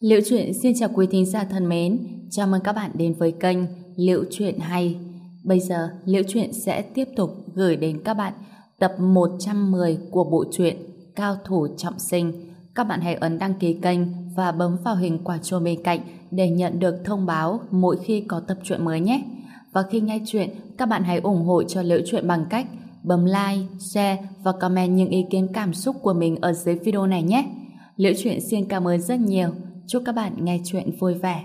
Liễu Chuyện xin chào quý thính giả thân mến, chào mừng các bạn đến với kênh Liễu Chuyện Hay. Bây giờ, Liễu Chuyện sẽ tiếp tục gửi đến các bạn tập 110 của bộ truyện Cao Thủ Trọng Sinh. Các bạn hãy ấn đăng ký kênh và bấm vào hình quả chuông bên cạnh để nhận được thông báo mỗi khi có tập truyện mới nhé. Và khi nghe chuyện, các bạn hãy ủng hộ cho Liễu Chuyện bằng cách bấm like, share và comment những ý kiến cảm xúc của mình ở dưới video này nhé. Liễu Chuyện xin cảm ơn rất nhiều. Chúc các bạn nghe chuyện vui vẻ.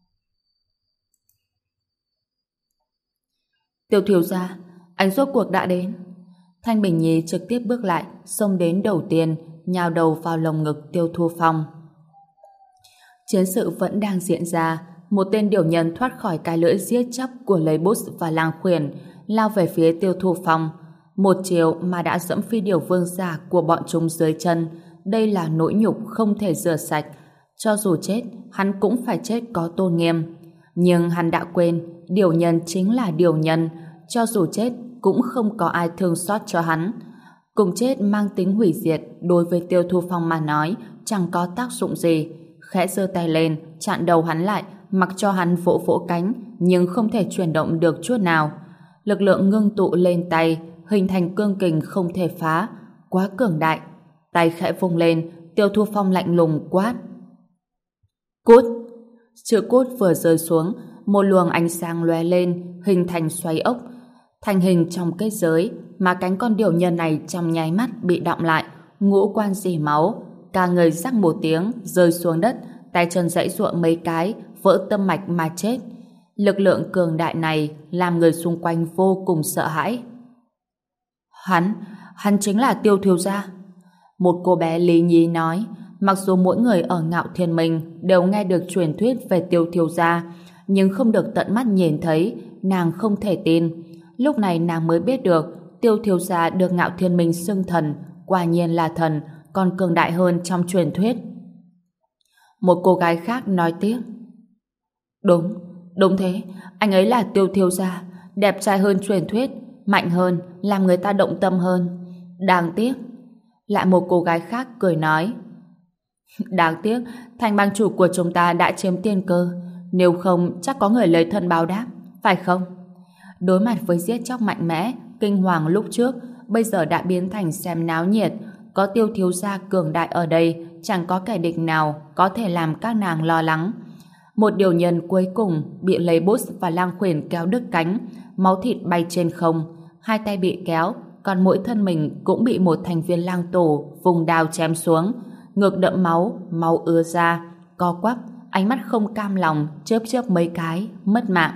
Tiêu thiếu gia, anh rốt cuộc đã đến. Thanh Bình Nhi trực tiếp bước lại, xông đến đầu tiên, nhào đầu vào lồng ngực Tiêu Thu Phong. Chiến sự vẫn đang diễn ra, một tên điều nhân thoát khỏi cái lưỡi giết chóc của Lấy Bút và Lang Khuyển, lao về phía Tiêu Thu Phong. Một chiều mà đã dẫm phi điều vương giả của bọn chúng dưới chân. Đây là nỗi nhục không thể rửa sạch. Cho dù chết, hắn cũng phải chết có tôn nghiêm. Nhưng hắn đã quên, điều nhân chính là điều nhân. Cho dù chết, cũng không có ai thương xót cho hắn. Cùng chết mang tính hủy diệt, đối với Tiêu Thu Phong mà nói, chẳng có tác dụng gì. Khẽ giơ tay lên, chặn đầu hắn lại, mặc cho hắn vỗ vỗ cánh, nhưng không thể chuyển động được chút nào. Lực lượng ngưng tụ lên tay, hình thành cương kình không thể phá. Quá cường đại. Tay khẽ vung lên, Tiêu Thu Phong lạnh lùng quát: Cút! Chữ cút vừa rơi xuống, một luồng ánh sáng lóe lên, hình thành xoáy ốc. Thành hình trong kết giới, mà cánh con điểu nhân này trong nháy mắt bị đọng lại, ngũ quan rỉ máu, cả người rắc một tiếng, rơi xuống đất, tay chân giãy giụa mấy cái, vỡ tâm mạch mà chết. Lực lượng cường đại này làm người xung quanh vô cùng sợ hãi. Hắn chính là Tiêu thiếu gia. Một cô bé Lý Nhi nói. Mặc dù mỗi người ở Ngạo Thiên Minh đều nghe được truyền thuyết về Tiêu thiếu gia, nhưng không được tận mắt nhìn thấy, nàng không thể tin. Lúc này nàng mới biết được Tiêu thiếu gia được Ngạo Thiên Minh xưng thần, quả nhiên là thần, còn cường đại hơn trong truyền thuyết. Một cô gái khác nói tiếp: Đúng thế, anh ấy là Tiêu thiếu gia, đẹp trai hơn truyền thuyết, mạnh hơn, làm người ta động tâm hơn. Đáng tiếc. Lại một cô gái khác cười nói: Đáng tiếc, thành bang chủ của chúng ta đã chiếm tiên cơ, nếu không chắc có người lấy thân báo đáp, phải không? Đối mặt với giết chóc mạnh mẽ, kinh hoàng lúc trước, bây giờ đã biến thành xem náo nhiệt. Có Tiêu thiếu gia cường đại ở đây, chẳng có kẻ địch nào có thể làm các nàng lo lắng. Một điều nhân cuối cùng bị Lấy Bút và Lang Khuyển kéo đứt cánh, máu thịt bay trên không, hai tay bị kéo, còn mỗi thân mình cũng bị một thành viên lang tổ vùng đao chém xuống. Ngực đẫm máu, máu ứa ra, co quắp, ánh mắt không cam lòng, chớp chớp mấy cái, mất mạng.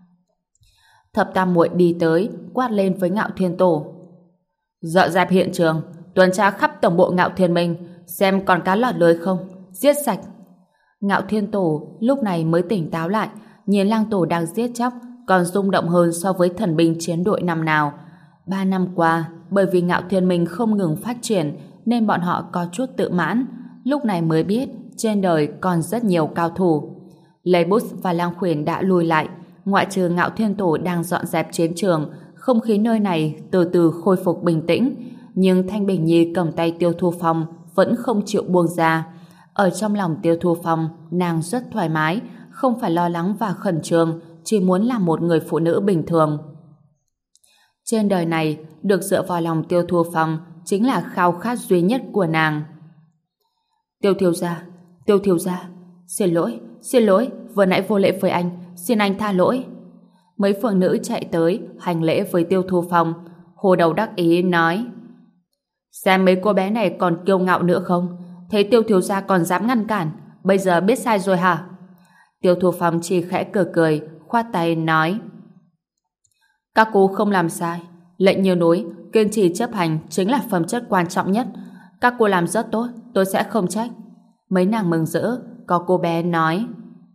Thập Tam Muội đi tới, quát lên với Ngạo Thiên Tổ: Dọn dẹp hiện trường, tuần tra khắp tổng bộ Ngạo Thiên Minh, xem còn cá lọt lưới không, giết sạch. Ngạo Thiên Tổ lúc này mới tỉnh táo lại, nhìn lang tổ đang giết chóc, còn rung động hơn so với thần binh chiến đội năm nào. 3 năm qua, bởi vì Ngạo Thiên Minh không ngừng phát triển, nên bọn họ có chút tự mãn, lúc này mới biết trên đời còn rất nhiều cao thủ. Lấy Bút và Lang Khuyển đã lùi lại, ngoại trừ Ngạo Thiên Tổ đang dọn dẹp chiến trường, không khí nơi này từ từ khôi phục bình tĩnh, nhưng Thanh Bình Nhi cầm tay Tiêu Thu Phong vẫn không chịu buông ra. Ở trong lòng Tiêu Thu Phong, nàng rất thoải mái, không phải lo lắng và khẩn trương, chỉ muốn làm một người phụ nữ bình thường. Trên đời này, được dựa vào lòng Tiêu Thu Phong chính là khao khát duy nhất của nàng. Tiêu thiếu gia, xin lỗi, vừa nãy vô lễ với anh, xin anh tha lỗi. Mấy phượng nữ chạy tới, hành lễ với Tiêu Thu Phong. Hồ Đầu đắc ý nói: Xem mấy cô bé này còn kiêu ngạo nữa không? Thấy Tiêu thiếu gia còn dám ngăn cản, bây giờ biết sai rồi hả? Tiêu Thu Phong chỉ khẽ cười, khoát tay nói: Các cô không làm sai, lệnh như núi, kiên trì chấp hành chính là phẩm chất quan trọng nhất. Các cô làm rất tốt, tôi sẽ không trách. Mấy nàng mừng rỡ, có cô bé nói: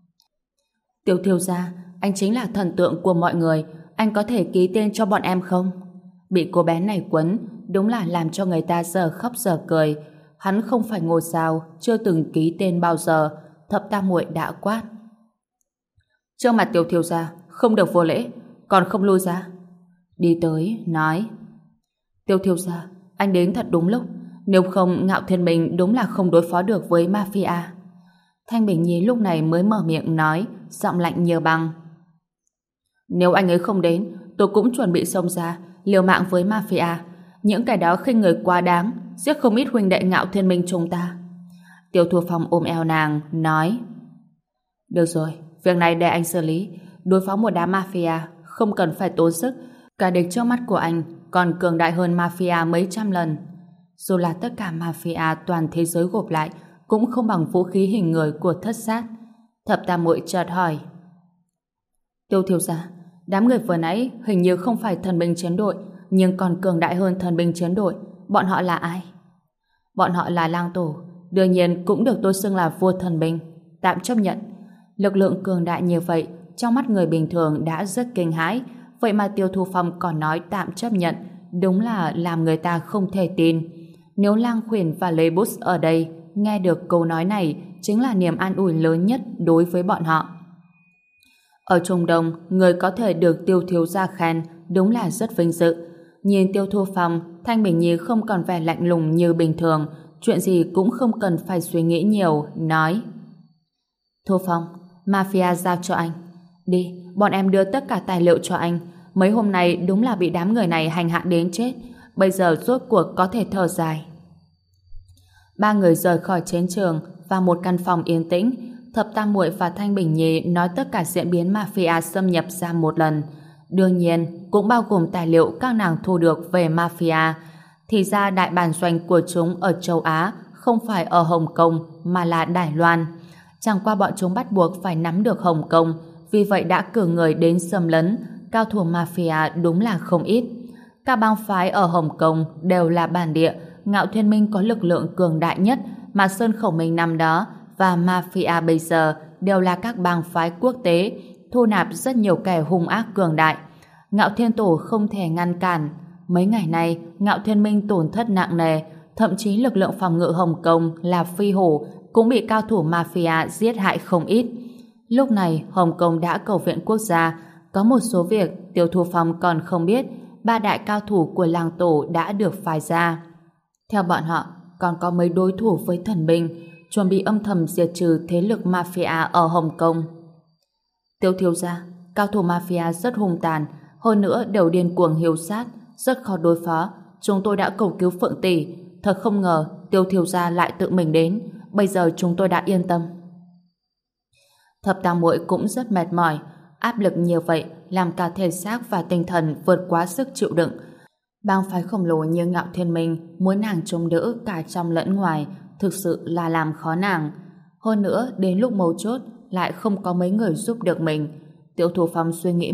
Tiêu thiếu gia, anh chính là thần tượng của mọi người, anh có thể ký tên cho bọn em không? Bị cô bé này quấn, đúng là làm cho người ta giờ khóc giờ cười. Hắn không phải ngôi sao, chưa từng ký tên bao giờ. Thập Tam Muội đã quát: Trước mặt Tiêu thiếu gia, không được vô lễ, còn không lui ra. Đi tới, nói: Tiêu thiếu gia, anh đến thật đúng lúc, nếu không Ngạo Thiên Minh đúng là không đối phó được với mafia. Thanh Bình Nhi lúc này mới mở miệng nói, giọng lạnh như băng. Nếu anh ấy không đến, tôi cũng chuẩn bị xông ra, liều mạng với mafia. Những kẻ đó khinh người quá đáng, giết không ít huynh đệ Ngạo Thiên Minh chúng ta. Tiêu Thu Phong ôm eo nàng, nói: Được rồi, việc này để anh xử lý. Đối phó một đám mafia, không cần phải tốn sức. Cả địch trước mắt của anh còn cường đại hơn mafia mấy trăm lần. Dù là tất cả mafia toàn thế giới gộp lại, cũng không bằng vũ khí hình người của Thất Sát. Thập Tam Muội chợt hỏi: Tiêu thiếu gia, đám người vừa nãy hình như không phải thần binh chiến đội, nhưng còn cường đại hơn thần binh chiến đội. Bọn họ là ai? Bọn họ là lang tổ, đương nhiên cũng được tôi xưng là vua thần binh. Tạm chấp nhận. Lực lượng cường đại như vậy, trong mắt người bình thường đã rất kinh hãi. Vậy mà Tiêu Thu Phong còn nói tạm chấp nhận, đúng là làm người ta không thể tin. Nếu Lang Khuyển và Lê Bút ở đây nghe được câu nói này, chính là niềm an ủi lớn nhất đối với bọn họ. Ở Trung Đông, người có thể được Tiêu thiếu gia khen đúng là rất vinh dự. Nhìn Tiêu Thu Phong, Thanh Bình Nhi không còn vẻ lạnh lùng như bình thường, chuyện gì cũng không cần phải suy nghĩ nhiều, nói: Thu Phong, mafia giao cho anh. Đi, bọn em đưa tất cả tài liệu cho anh. Mấy hôm nay đúng là bị đám người này hành hạ đến chết. Bây giờ rốt cuộc có thể thở dài. Ba người rời khỏi chiến trường và một căn phòng yên tĩnh. Thập Tam Muội và Thanh Bình Nhi nói tất cả diễn biến mafia xâm nhập ra một lần. Đương nhiên, cũng bao gồm tài liệu các nàng thu được về mafia. Thì ra đại bản doanh của chúng ở châu Á, không phải ở Hồng Kông mà là Đài Loan. Chẳng qua bọn chúng bắt buộc phải nắm được Hồng Kông, vì vậy đã cử người đến xâm lấn. Cao thủ mafia đúng là không ít. Các bang phái ở Hồng Kông đều là bản địa. Ngạo Thiên Minh có lực lượng cường đại nhất, mà Sơn Khẩu Minh năm đó và mafia bây giờ đều là các bang phái quốc tế, thu nạp rất nhiều kẻ hung ác cường đại. Ngạo Thiên Tổ không thể ngăn cản. Mấy ngày nay, Ngạo Thiên Minh tổn thất nặng nề, thậm chí lực lượng phòng ngự Hồng Kông là Phi Hổ cũng bị cao thủ mafia giết hại không ít. Lúc này, Hồng Kông đã cầu viện quốc gia. Có một số việc Tiêu Thu Phong còn không biết. Ba đại cao thủ của làng tổ đã được phái ra. Theo bọn họ, còn có mấy đối thủ với thần binh, chuẩn bị âm thầm diệt trừ thế lực mafia ở Hồng Kông. Tiêu thiếu gia, cao thủ mafia rất hung tàn, hơn nữa đều điên cuồng hiếu sát, rất khó đối phó. Chúng tôi đã cầu cứu Phượng tỷ, thật không ngờ Tiêu thiếu gia lại tự mình đến. Bây giờ chúng tôi đã yên tâm. Thập Tam Muội cũng rất mệt mỏi, áp lực nhiều vậy làm cả thể xác và tinh thần vượt quá sức chịu đựng. Bang phái khổng lồ như Ngạo Thiên Minh muốn nàng chống đỡ cả trong lẫn ngoài, thực sự là làm khó nàng. Hơn nữa, đến lúc mấu chốt lại không có mấy người giúp được mình. Tiêu Thu Phong suy nghĩ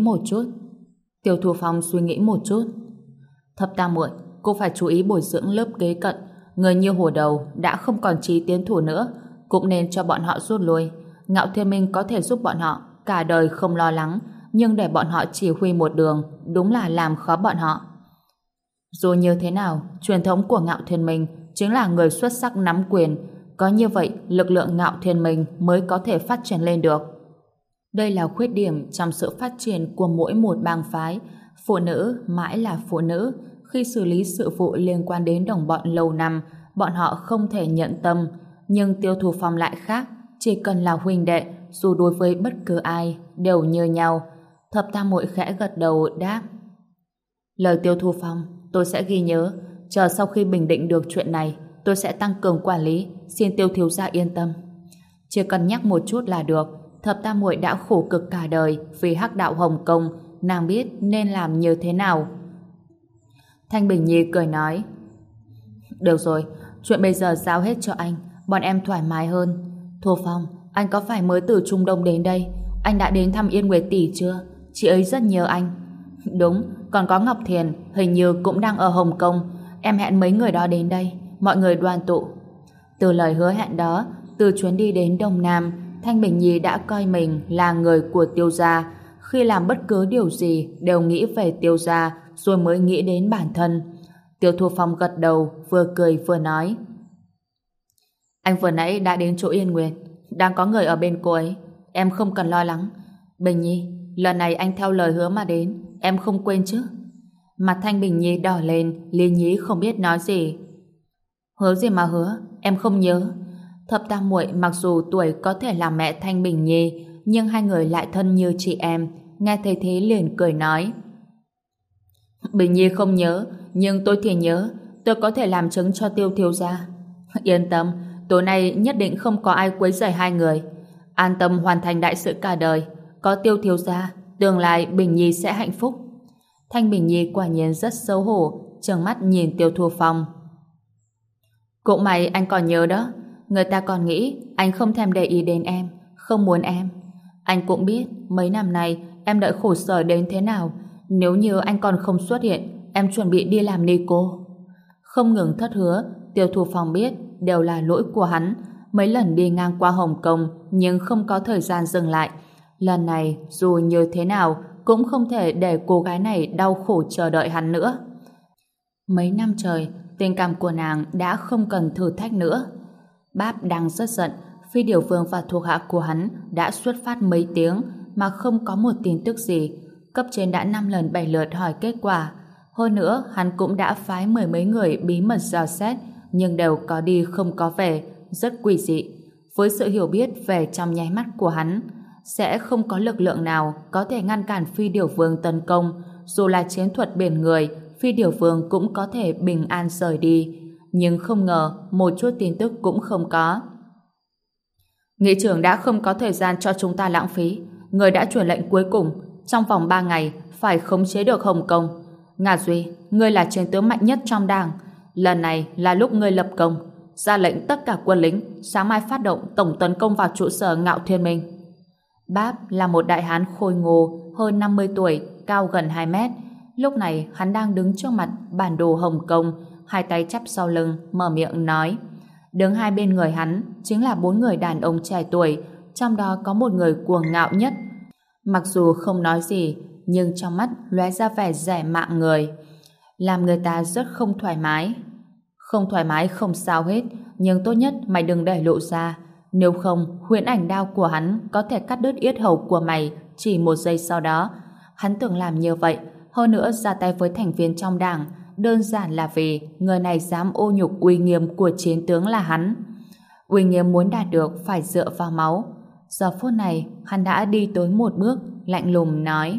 một chút. Thập Tam Muội, cô phải chú ý bồi dưỡng lớp kế cận. Người như Hồ Đầu đã không còn trí tiến thủ nữa, cũng nên cho bọn họ rút lui. Ngạo Thiên Minh có thể giúp bọn họ cả đời không lo lắng, nhưng để bọn họ chỉ huy một đường đúng là làm khó bọn họ. Dù như thế nào, truyền thống của Ngạo Thiên Minh chính là người xuất sắc nắm quyền. Có như vậy, lực lượng Ngạo Thiên Minh mới có thể phát triển lên được. Đây là khuyết điểm trong sự phát triển của mỗi một bang phái. Phụ nữ mãi là phụ nữ. Khi xử lý sự vụ liên quan đến đồng bọn lâu năm, bọn họ không thể nhận tâm. Nhưng Tiêu Thu Phong lại khác. Chỉ cần là huynh đệ, dù đối với bất cứ ai, đều như nhau. Thập Tam Muội khẽ gật đầu đáp: Lời Tiêu Thu Phong tôi sẽ ghi nhớ. Chờ sau khi bình định được chuyện này, tôi sẽ tăng cường quản lý. Xin Tiêu thiếu gia yên tâm. Chỉ cần nhắc một chút là được. Thập Tam Muội đã khổ cực cả đời vì hắc đạo Hồng Kông, nàng biết nên làm như thế nào. Thanh Bình Nhi cười nói: Được rồi, chuyện bây giờ giao hết cho anh, bọn em thoải mái hơn. Thu Phong, anh có phải mới từ Trung Đông đến đây? Anh đã đến thăm Yên Nguyệt tỷ chưa? Chị ấy rất nhớ anh. Đúng, còn có Ngọc Thiền, hình như cũng đang ở Hồng Kông. Em hẹn mấy người đó đến đây, mọi người đoàn tụ. Từ lời hứa hẹn đó, từ chuyến đi đến Đông Nam, Thanh Bình Nhi đã coi mình là người của Tiêu gia. Khi làm bất cứ điều gì đều nghĩ về Tiêu gia, rồi mới nghĩ đến bản thân. Tiêu Thu Phong gật đầu, vừa cười vừa nói: Anh vừa nãy đã đến chỗ Yên Nguyệt, đang có người ở bên cô ấy, em không cần lo lắng. Bình Nhi, lần này anh theo lời hứa mà đến, em không quên chứ? Mặt Thanh Bình Nhi đỏ lên, Liên Nhí không biết nói gì. Hứa gì mà hứa, em không nhớ. Thập tam muội mặc dù tuổi có thể là mẹ Thanh Bình Nhi, nhưng hai người lại thân như chị em. Nghe thấy thế liền cười nói: Bình Nhi không nhớ, nhưng tôi thì nhớ. Tôi có thể làm chứng cho Tiêu thiếu gia. Yên tâm, tối nay nhất định không có ai quấy rầy hai người. An tâm hoàn thành đại sự cả đời. Có Tiêu thiếu gia, tương lai Bình Nhi sẽ hạnh phúc. Thanh Bình Nhi quả nhiên rất xấu hổ, trừng mắt nhìn Tiêu Thu Phong. Cũng may anh còn nhớ đó. Người ta còn nghĩ anh không thèm để ý đến em, không muốn em. Anh cũng biết mấy năm nay em đợi khổ sở đến thế nào. Nếu như anh còn không xuất hiện, em chuẩn bị đi làm ni cô. Không ngừng thất hứa, Tiêu Thu Phong biết đều là lỗi của hắn. Mấy lần đi ngang qua Hồng Kông nhưng không có thời gian dừng lại. Lần này dù như thế nào cũng không thể để cô gái này đau khổ chờ đợi hắn nữa. Mấy năm trời, tình cảm của nàng đã không cần thử thách nữa. Báp đang rất giận, Phi Điều Vương và thuộc hạ của hắn đã xuất phát mấy tiếng mà không có một tin tức gì. Cấp trên đã 5 lần 7 lượt hỏi kết quả. Hơn nữa, hắn cũng đã phái 10 mấy người bí mật dò xét, nhưng đều có đi không có về, rất quỷ dị. Với sự hiểu biết về trong nháy mắt của hắn, sẽ không có lực lượng nào có thể ngăn cản Phi Điều Vương tấn công. Dù là chiến thuật biển người, Phi Điều Vương cũng có thể bình an rời đi. Nhưng không ngờ, một chút tin tức cũng không có. Nghị trưởng đã không có thời gian cho chúng ta lãng phí. Người đã truyền lệnh cuối cùng, trong vòng 3 ngày phải khống chế được Hồng Kông. Ngà Duy, ngươi là chiến tướng mạnh nhất trong đảng. Lần này là lúc ngươi lập công, ra lệnh tất cả quân lính sáng mai phát động tổng tấn công vào trụ sở Ngạo Thiên Minh. Báp là một đại hán khôi ngô, hơn 50 tuổi, cao gần 2 mét. Lúc này hắn đang đứng trước mặt bản đồ Hồng Kông, hai tay chắp sau lưng, mở miệng nói. Đứng hai bên người hắn chính là 4 người đàn ông trẻ tuổi, trong đó có một người cuồng ngạo nhất. Mặc dù không nói gì, nhưng trong mắt lóe ra vẻ rẻ mạng người, làm người ta rất không thoải mái. Không thoải mái không sao hết, nhưng tốt nhất mày đừng để lộ ra. Nếu không, huyễn ảnh đao của hắn có thể cắt đứt yết hầu của mày chỉ 1 giây sau đó. Hắn tưởng làm như vậy, hơn nữa ra tay với thành viên trong đảng, đơn giản là vì người này dám ô nhục uy nghiêm của chiến tướng là hắn. Uy nghiêm muốn đạt được phải dựa vào máu. Giờ phút này, hắn đã đi tới một bước, lạnh lùng nói.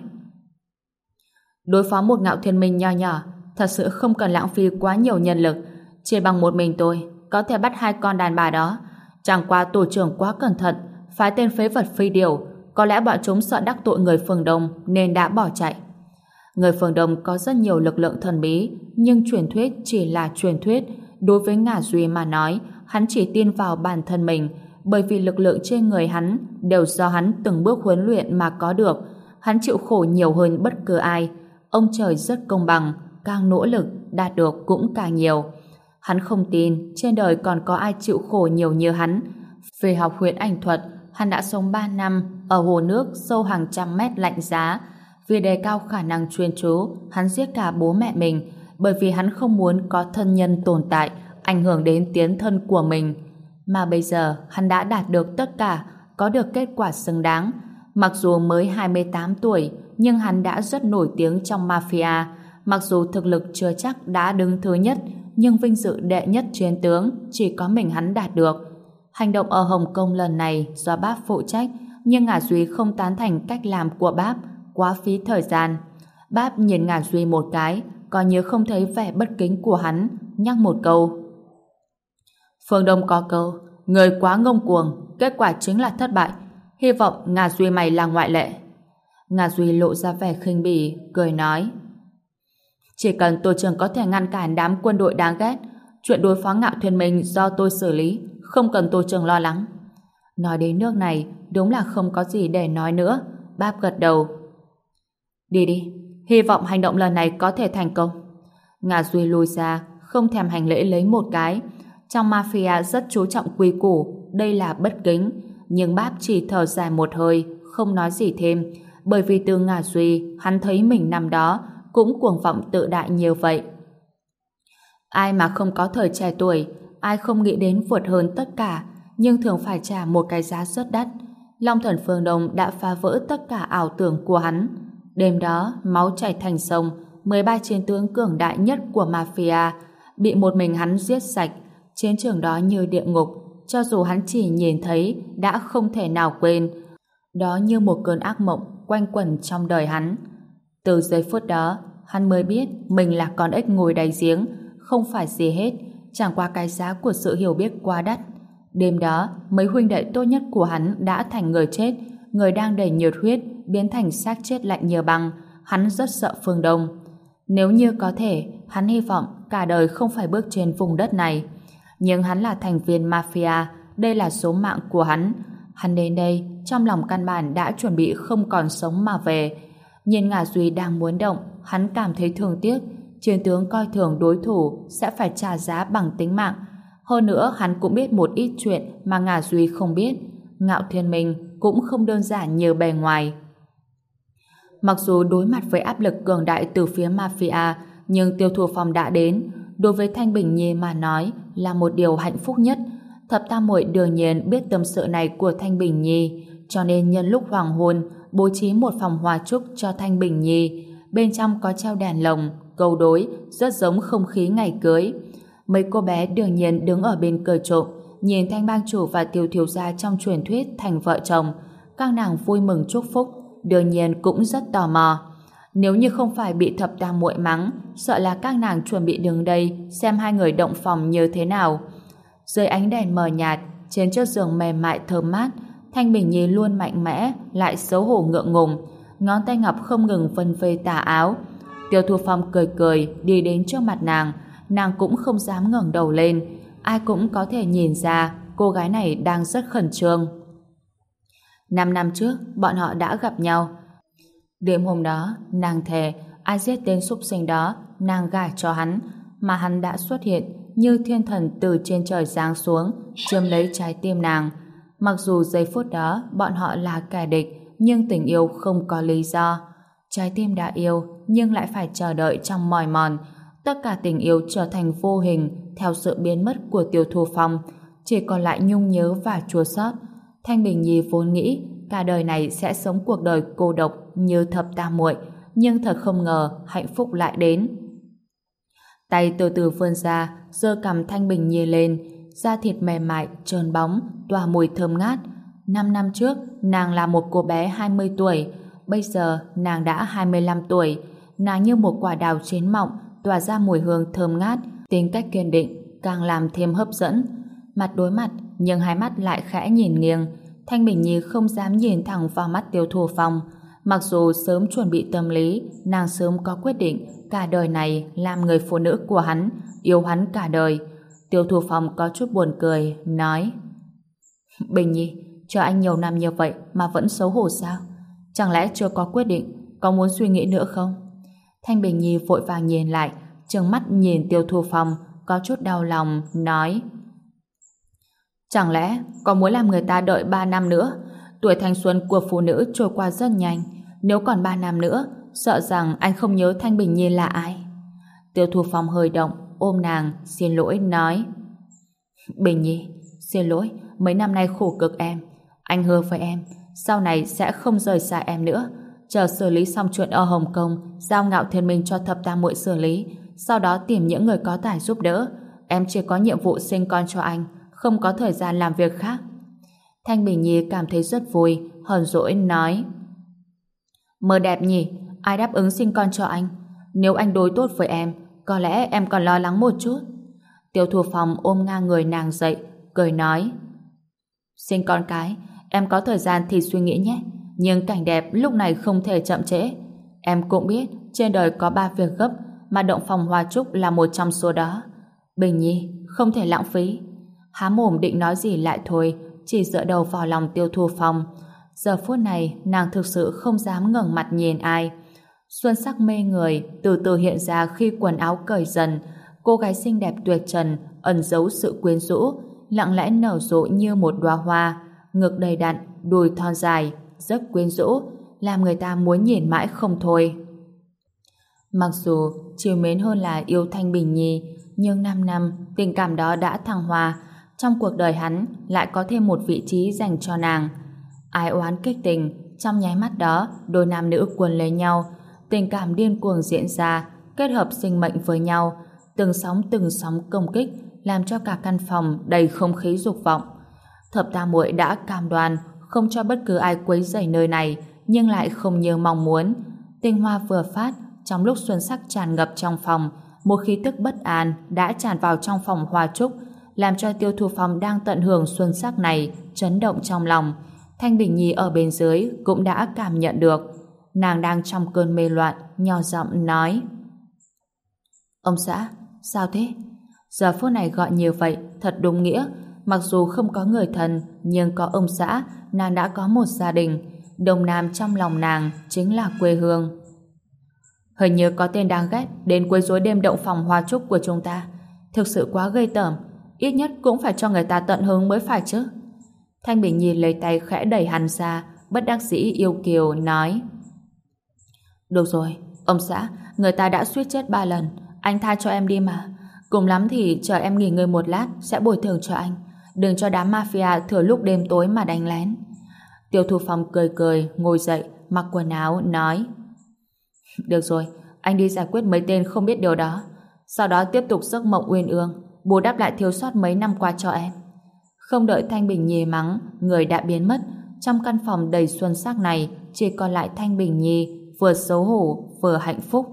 Đối phó một Ngạo Thiên Minh nho nhỏ, thật sự không cần lãng phí quá nhiều nhân lực. Chỉ bằng một mình tôi, có thể bắt 2 con đàn bà đó. Chẳng qua tổ trưởng quá cẩn thận, phái tên phế vật Phi Điều. Có lẽ bọn chúng sợ đắc tội người Phương Đông nên đã bỏ chạy. Người Phương Đông có rất nhiều lực lượng thần bí, nhưng truyền thuyết chỉ là truyền thuyết. Đối với Ngả Duy mà nói, hắn chỉ tin vào bản thân mình, bởi vì lực lượng trên người hắn đều do hắn từng bước huấn luyện mà có được. Hắn chịu khổ nhiều hơn bất cứ ai. Ông trời rất công bằng, càng nỗ lực đạt được cũng càng nhiều. Hắn không tin trên đời còn có ai chịu khổ nhiều như hắn. Về học huyễn ảnh thuật, hắn đã sống 3 năm ở hồ nước sâu hàng trăm mét lạnh giá. Vì đề cao khả năng chuyên chú, hắn giết cả bố mẹ mình, bởi vì hắn không muốn có thân nhân tồn tại ảnh hưởng đến tiến thân của mình. Mà bây giờ hắn đã đạt được tất cả, có được kết quả xứng đáng. Mặc dù mới 28 tuổi, nhưng hắn đã rất nổi tiếng trong mafia. Mặc dù thực lực chưa chắc đã đứng thứ nhất, nhưng vinh dự đệ nhất chiến tướng chỉ có mình hắn đạt được. Hành động ở Hồng Kông lần này do Báp phụ trách, nhưng Ngả Duy không tán thành cách làm của Báp, quá phí thời gian. Báp nhìn Ngả Duy một cái, coi như không thấy vẻ bất kính của hắn, nhắc một câu. Phương Đông có câu, người quá ngông cuồng, kết quả chính là thất bại. Hy vọng Ngả Duy mày là ngoại lệ. Ngả Duy lộ ra vẻ khinh bỉ, cười nói. Chỉ cần tổ trưởng có thể ngăn cản đám quân đội đáng ghét, chuyện đối phó Ngạo Thiên Minh do tôi xử lý, không cần tổ trưởng lo lắng. Nói đến nước này, đúng là không có gì để nói nữa. Báp gật đầu. Đi đi, hy vọng hành động lần này có thể thành công. Ngả Duy lùi ra, không thèm hành lễ lấy một cái. Trong mafia rất chú trọng quy củ, đây là bất kính. Nhưng Báp chỉ thở dài một hơi, không nói gì thêm, bởi vì từ Ngả Duy, hắn thấy mình nằm đó cũng cuồng vọng tự đại như vậy. Ai mà không có thời trẻ tuổi, ai không nghĩ đến vượt hơn tất cả, nhưng thường phải trả một cái giá rất đắt. Long Thần Phương Đông đã phá vỡ tất cả ảo tưởng của hắn. Đêm đó, máu chảy thành sông, 13 chiến tướng cường đại nhất của mafia bị một mình hắn giết sạch. Chiến trường đó như địa ngục, cho dù hắn chỉ nhìn thấy đã không thể nào quên. Đó như một cơn ác mộng quanh quẩn trong đời hắn. Từ giây phút đó, hắn mới biết mình là con ếch ngồi đáy giếng, không phải gì hết, chẳng qua cái giá của sự hiểu biết quá đắt. Đêm đó, mấy huynh đệ tốt nhất của hắn đã thành người chết, người đang đầy nhiệt huyết biến thành xác chết lạnh như băng. Hắn rất sợ Phương Đông. Nếu như có thể, hắn hy vọng cả đời không phải bước trên vùng đất này. Nhưng hắn là thành viên mafia, đây là số mạng của hắn. Hắn đến đây, trong lòng căn bản đã chuẩn bị không còn sống mà về. Nhìn Ngả Duy đang muốn động, hắn cảm thấy thương tiếc. Chiến tướng coi thường đối thủ sẽ phải trả giá bằng tính mạng. Hơn nữa, hắn cũng biết một ít chuyện mà Ngả Duy không biết. Ngạo Thiên Minh cũng không đơn giản như bề ngoài. Mặc dù đối mặt với áp lực cường đại từ phía mafia, nhưng Tiêu Thu Phong đã đến. Đối với Thanh Bình Nhi mà nói là một điều hạnh phúc nhất. Thập Tam Muội đương nhiên biết tâm sự này của Thanh Bình Nhi, cho nên nhân lúc hoàng hôn bố trí một phòng hoa trúc cho Thanh Bình Nhi. Bên trong có treo đèn lồng, câu đối, rất giống không khí ngày cưới. Mấy cô bé đương nhiên đứng ở bên cười trộm, nhìn Thanh bang chủ và Tiêu thiếu gia trong truyền thuyết thành vợ chồng. Các nàng vui mừng chúc phúc, đương nhiên cũng rất tò mò. Nếu như không phải bị Thập Tam Muội mắng, sợ là các nàng chuẩn bị đứng đây xem hai người động phòng như thế nào. Dưới ánh đèn mờ nhạt, trên chiếc giường mềm mại thơm mát, Thanh Bình Nhi luôn mạnh mẽ, lại xấu hổ ngượng ngùng, ngón tay ngọc không ngừng vân vê tà áo. Tiêu Thu Phong cười cười đi đến trước mặt nàng, nàng cũng không dám ngẩng đầu lên. Ai cũng có thể nhìn ra cô gái này đang rất khẩn trương. 5 năm trước, bọn họ đã gặp nhau. Đêm hôm đó, nàng thề ai giết tên súc sinh đó, nàng gả cho hắn, mà hắn đã xuất hiện như thiên thần từ trên trời giáng xuống, chiếm lấy trái tim nàng. Mặc dù giây phút đó bọn họ là kẻ địch, nhưng tình yêu không có lý do. Trái tim đã yêu, nhưng lại phải chờ đợi trong mỏi mòn. Tất cả tình yêu trở thành vô hình theo sự biến mất của Tiêu Thu Phong, chỉ còn lại nhung nhớ và chua xót. Thanh Bình Nhi vốn nghĩ cả đời này sẽ sống cuộc đời cô độc như Thập Tam Muội, nhưng thật không ngờ hạnh phúc lại đến. Tay từ từ vươn ra, giơ cằm Thanh Bình Nhi lên, da thịt mềm mại, trơn bóng, tỏa mùi thơm ngát. 5 năm trước, nàng là một cô bé 20 tuổi, bây giờ nàng đã 25 tuổi. Nàng như một quả đào chín mọng, tỏa ra mùi hương thơm ngát, tính cách kiên định, càng làm thêm hấp dẫn. Mặt đối mặt, nhưng hai mắt lại khẽ nhìn nghiêng. Thanh Bình Nhi không dám nhìn thẳng vào mắt Tiêu Thu Phong. Mặc dù sớm chuẩn bị tâm lý, nàng sớm có quyết định cả đời này làm người phụ nữ của hắn, yêu hắn cả đời. Tiêu Thu Phong có chút buồn cười, nói: Bình Nhi, chờ anh nhiều năm như vậy mà vẫn xấu hổ sao? Chẳng lẽ chưa có quyết định, có muốn suy nghĩ nữa không? Thanh Bình Nhi vội vàng nhìn lại, trừng mắt nhìn Tiêu Thu Phong, có chút đau lòng, nói: Chẳng lẽ có muốn làm người ta đợi 3 năm nữa? Tuổi thanh xuân của phụ nữ trôi qua rất nhanh, nếu còn 3 năm nữa, sợ rằng anh không nhớ Thanh Bình Nhi là ai. Tiêu Thu Phong hơi động, ôm nàng, xin lỗi, nói: Bình Nhi, xin lỗi, mấy năm nay khổ cực em. Anh hứa với em, sau này sẽ không rời xa em nữa. Chờ xử lý xong chuyện ở Hồng Kông, giao Ngạo Thiên Minh cho Thập Tam Muội xử lý, sau đó tìm những người có tài giúp đỡ. Em chỉ có nhiệm vụ sinh con cho anh, không có thời gian làm việc khác. Thanh Bình Nhi cảm thấy rất vui, hờn dỗi nói: Mơ đẹp nhỉ, ai đáp ứng sinh con cho anh? Nếu anh đối tốt với em, có lẽ em còn lo lắng một chút. Tiêu Thu Phong ôm ngang người nàng dậy, cười nói: Sinh con cái, em có thời gian thì suy nghĩ nhé, nhưng cảnh đẹp lúc này không thể chậm trễ. Em cũng biết trên đời có 3 việc gấp, mà động phòng hoa trúc là một trong số đó. Bình Nhi, không thể lãng phí. Há mồm định nói gì lại thôi, chỉ dựa đầu vào lòng Tiêu Thu Phong. Giờ phút này nàng thực sự không dám ngẩng mặt nhìn ai. Xuân sắc mê người từ từ hiện ra khi quần áo cởi dần. Cô gái xinh đẹp tuyệt trần ẩn giấu sự quyến rũ, lặng lẽ nở rộ như một đóa hoa, ngực đầy đặn, đùi thon dài, rất quyến rũ, làm người ta muốn nhìn mãi không thôi. Mặc dù chiều mến hơn là yêu Thanh Bình Nhi, nhưng 5 năm tình cảm đó đã thăng hoa. Trong cuộc đời hắn lại có thêm một vị trí dành cho nàng. Ái oán kích tình, trong nháy mắt đó đôi nam nữ cuốn lấy nhau, tình cảm điên cuồng diễn ra, kết hợp sinh mệnh với nhau, từng sóng công kích làm cho cả căn phòng đầy không khí dục vọng. Thập Tam Muội đã cam đoan không cho bất cứ ai quấy rầy nơi này, nhưng lại không như mong muốn. Tinh hoa vừa phát, trong lúc xuân sắc tràn ngập trong phòng, một khí tức bất an đã tràn vào trong phòng hoa trúc, làm cho Tiêu Thu Phong đang tận hưởng xuân sắc này chấn động trong lòng. Thanh Bình Nhi ở bên dưới cũng đã cảm nhận được. Nàng đang trong cơn mê loạn, nhỏ giọng nói: Ông xã, sao thế? Giờ phút này gọi như vậy thật đúng nghĩa. Mặc dù không có người thân, nhưng có ông xã, nàng đã có một gia đình. Đông Nam trong lòng nàng chính là quê hương. Hình như có tên đáng ghét đến quấy rối đêm động phòng hoa trúc của chúng ta. Thực sự quá ghê tởm. Ít nhất cũng phải cho người ta tận hứng mới phải chứ. Thanh Bình Nhi lấy tay khẽ đẩy hắn ra, bất đắc dĩ yêu kiều nói: Được rồi, ông xã, người ta đã suýt chết 3 lần, anh tha cho em đi mà. Cùng lắm thì chờ em nghỉ ngơi một lát sẽ bồi thường cho anh. Đừng cho đám mafia thừa lúc đêm tối mà đánh lén. Tiêu Thu Phong cười cười, ngồi dậy, mặc quần áo, nói: Được rồi, anh đi giải quyết mấy tên không biết điều đó. Sau đó tiếp tục giấc mộng uyên ương, bù đắp lại thiếu sót mấy năm qua cho em. Không đợi Thanh Bình Nhi mắng, người đã biến mất. Trong căn phòng đầy xuân sắc này chỉ còn lại Thanh Bình Nhi, vừa xấu hổ vừa hạnh phúc.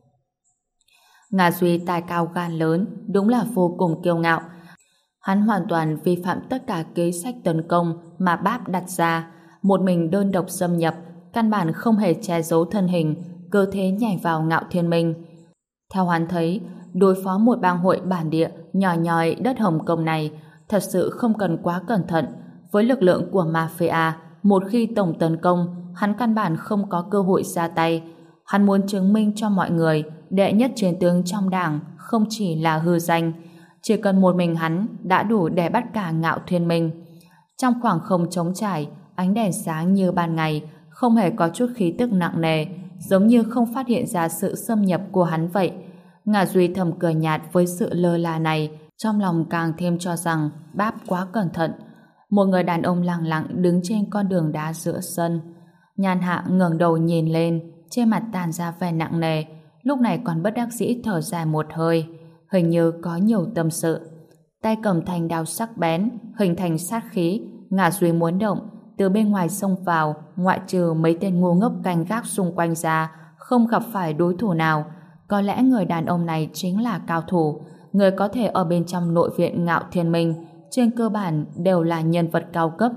Ngà Duy tài cao gan lớn, đúng là vô cùng kiêu ngạo. Hắn hoàn toàn vi phạm tất cả kế sách tấn công mà Báp đặt ra, một mình đơn độc xâm nhập, căn bản không hề che giấu thân hình, cơ thế nhảy vào Ngạo Thiên Minh. Theo hắn thấy, đối phó một bang hội bản địa nhỏ nhoi đất Hồng Kông này thật sự không cần quá cẩn thận. Với lực lượng của mafia, một khi tổng tấn công, hắn căn bản không có cơ hội ra tay. Hắn muốn chứng minh cho mọi người đệ nhất chiến tướng trong đảng không chỉ là hư danh. Chỉ cần một mình hắn đã đủ để bắt cả Ngạo Thiên Minh. Trong khoảng không trống trải, ánh đèn sáng như ban ngày, không hề có chút khí tức nặng nề, giống như không phát hiện ra sự xâm nhập của hắn vậy. Ngà Duy thầm cười nhạt với sự lơ là này, trong lòng càng thêm cho rằng Báp quá cẩn thận. Một người đàn ông lặng lặng đứng trên con đường đá giữa sân. Nhan Hạ ngẩng đầu nhìn lên, trên mặt tàn ra vẻ nặng nề, lúc này còn bất đắc dĩ thở dài một hơi, hình như có nhiều tâm sự. Tay cầm thanh đao sắc bén, hình thành sát khí. Ngà Duy muốn động, từ bên ngoài xông vào, ngoại trừ mấy tên ngu ngốc canh gác xung quanh ra, không gặp phải đối thủ nào. Có lẽ người đàn ông này chính là cao thủ, người có thể ở bên trong nội viện Ngạo Thiên Minh, trên cơ bản đều là nhân vật cao cấp.